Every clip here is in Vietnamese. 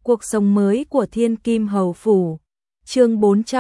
Cuộc sống mới của Thiên Kim Hầu Phủ. Chương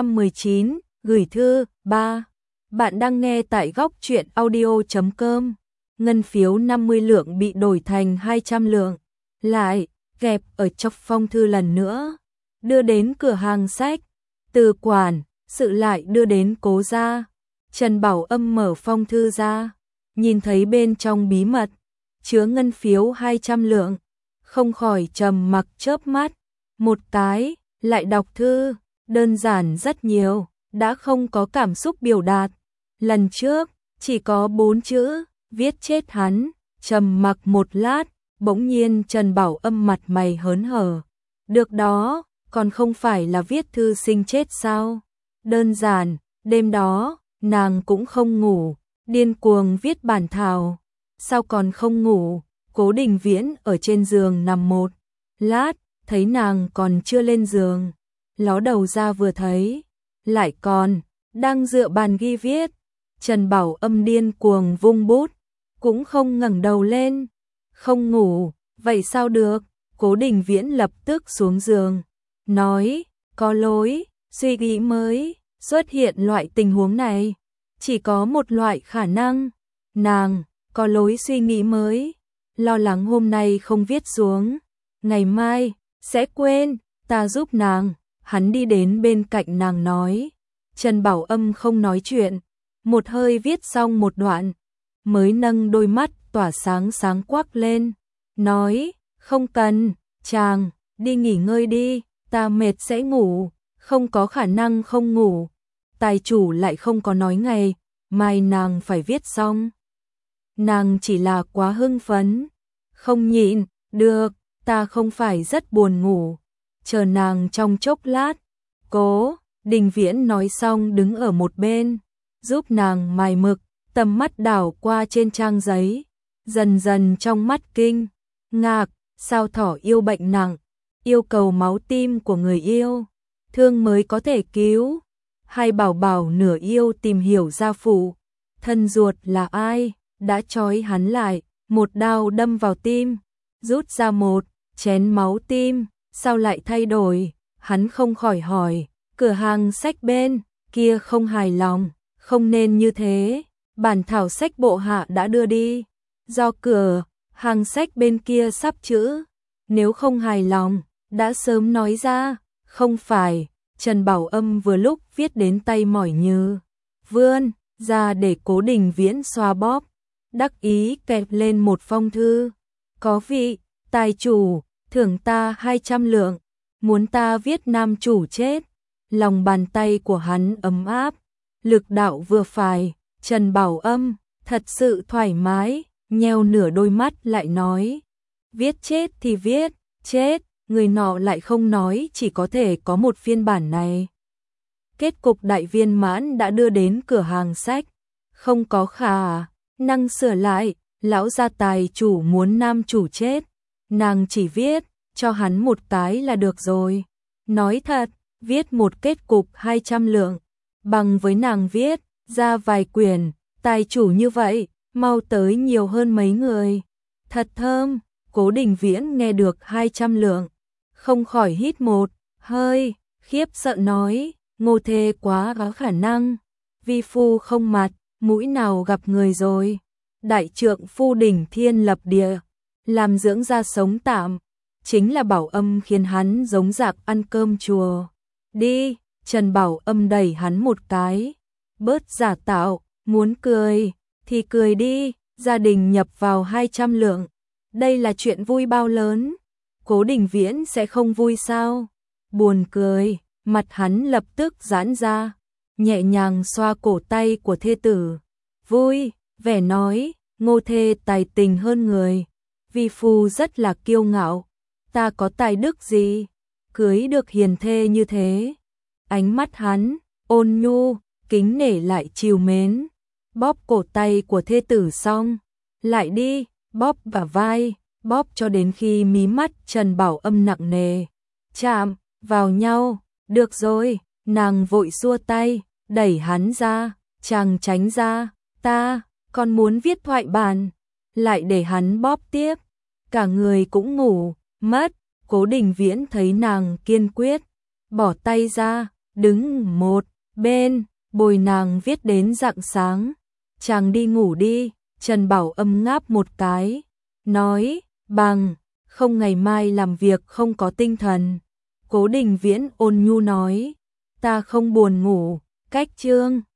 419, gửi thư, 3. Bạn đang nghe tại góc truyện audio.com. Ngân phiếu 50 lượng bị đổi thành 200 lượng. Lại, kẹp ở trong phong thư lần nữa. Đưa đến cửa hàng sách. Từ quản, sự lại đưa đến Cố gia. Trần Bảo Âm mở phong thư ra. Nhìn thấy bên trong bí mật. Chứa ngân phiếu 200 lượng. Không khỏi trầm mặc chớp mắt. Một cái, lại đọc thư. Đơn giản rất nhiều, đã không có cảm xúc biểu đạt. Lần trước, chỉ có 4 chữ, viết chết hắn. Trầm mặc một lát, bỗng nhiên Trần Bảo Âm mặt mày hớn hở. Được đó, còn không phải là viết thư sinh chết sao? Đơn giản, đêm đó, nàng cũng không ngủ, điên cuồng viết bản thảo. Sao còn không ngủ? Cố Đình Viễn ở trên giường nằm một lát, thấy nàng còn chưa lên giường. Ló đầu ra vừa thấy, lại còn, đang dựa bàn ghi viết. Trần Bảo Âm điên cuồng vung bút, cũng không ngẩng đầu lên. Không ngủ, vậy sao được? Cố Đình Viễn lập tức xuống giường, nói, có lối, suy nghĩ mới, xuất hiện loại tình huống này. Chỉ có một loại khả năng, nàng, có lối suy nghĩ mới. Lo lắng hôm nay không viết xuống, ngày mai, sẽ quên, ta giúp nàng. Hắn đi đến bên cạnh nàng nói. Trần Bảo Âm không nói chuyện, một hơi viết xong một đoạn, mới nâng đôi mắt tỏa sáng sáng quắc lên, nói, không cần, chàng, đi nghỉ ngơi đi, ta mệt sẽ ngủ, không có khả năng không ngủ. Tài chủ lại không có nói ngày mai nàng phải viết xong. Nàng chỉ là quá hưng phấn, không nhịn, được, ta không phải rất buồn ngủ. Chờ nàng trong chốc lát, Cố Đình Viễn nói xong đứng ở một bên, giúp nàng mài mực, tầm mắt đảo qua trên trang giấy, dần dần trong mắt kinh ngạc, sao thỏ yêu bệnh nặng, yêu cầu máu tim của người yêu, thương mới có thể cứu. Hai bảo bảo nửa yêu tìm hiểu gia phụ, thân ruột là ai, đã trói hắn lại, một đao đâm vào tim, rút ra một chén máu tim. Sao lại thay đổi? Hắn không khỏi hỏi, cửa hàng sách bên kia không hài lòng, không nên như thế, bản thảo sách bộ hạ đã đưa đi, do cửa hàng sách bên kia sắp chữ, nếu không hài lòng, đã sớm nói ra, không phải. Trần Bảo Âm vừa lúc viết đến tay mỏi như vươn ra để Cố Đình Viễn xoa bóp, đắc ý kẹp lên một phong thư, có vị tài chủ thưởng ta 200 lượng, muốn ta viết nam chủ chết. Lòng bàn tay của hắn ấm áp, lực đạo vừa phải. Trần Bảo Âm thật sự thoải mái, nheo nửa đôi mắt lại nói, viết chết thì viết chết, người nọ lại không nói, chỉ có thể có một phiên bản này. Kết cục đại viên mãn đã đưa đến cửa hàng sách, không có khả năng sửa lại. Lão gia tài chủ muốn nam chủ chết, nàng chỉ viết cho hắn một cái là được rồi. Nói thật, viết một kết cục 200 lượng, bằng với nàng viết ra vài quyển, tài chủ như vậy, mau tới nhiều hơn mấy người. Thật thơm. Cố Đình Viễn nghe được 200 lượng, không khỏi hít một hơi, khiếp sợ nói, Ngô thê quá có khả năng, vi phu không mặt mũi nào gặp người rồi. Đại trượng phu đỉnh thiên lập địa, làm dưỡng ra sống tạm, chính là Bảo Âm khiến hắn giống dạc ăn cơm chùa. Đi, Trần Bảo Âm đẩy hắn một cái, bớt giả tạo, muốn cười thì cười đi, gia đình nhập vào 200 lượng. Đây là chuyện vui bao lớn, Cố Đình Viễn sẽ không vui sao? Buồn cười, mặt hắn lập tức giãn ra, nhẹ nhàng xoa cổ tay của thê tử. Vui, vẻ nói, Ngô thê tài tình hơn người, vi phu rất là kiêu ngạo, ta có tài đức gì, cưới được hiền thê như thế. Ánh mắt hắn, ôn nhu, kính nể lại trìu mến, bóp cổ tay của thê tử xong, lại đi, bóp bả vai, bóp cho đến khi mí mắt Trần Bảo Âm nặng nề, chạm vào nhau. Được rồi, nàng vội xua tay, đẩy hắn ra, chàng tránh ra, ta còn muốn viết thoại bản, lại để hắn bóp tiếp, cả người cũng ngủ mất. Cố Đình Viễn thấy nàng kiên quyết, bỏ tay ra, đứng một bên, bồi nàng viết đến rạng sáng. Chàng đi ngủ đi, Trần Bảo Âm ngáp một cái, nói, bằng, không ngày mai làm việc không có tinh thần. Cố Đình Viễn ôn nhu nói, ta không buồn ngủ, cách chương.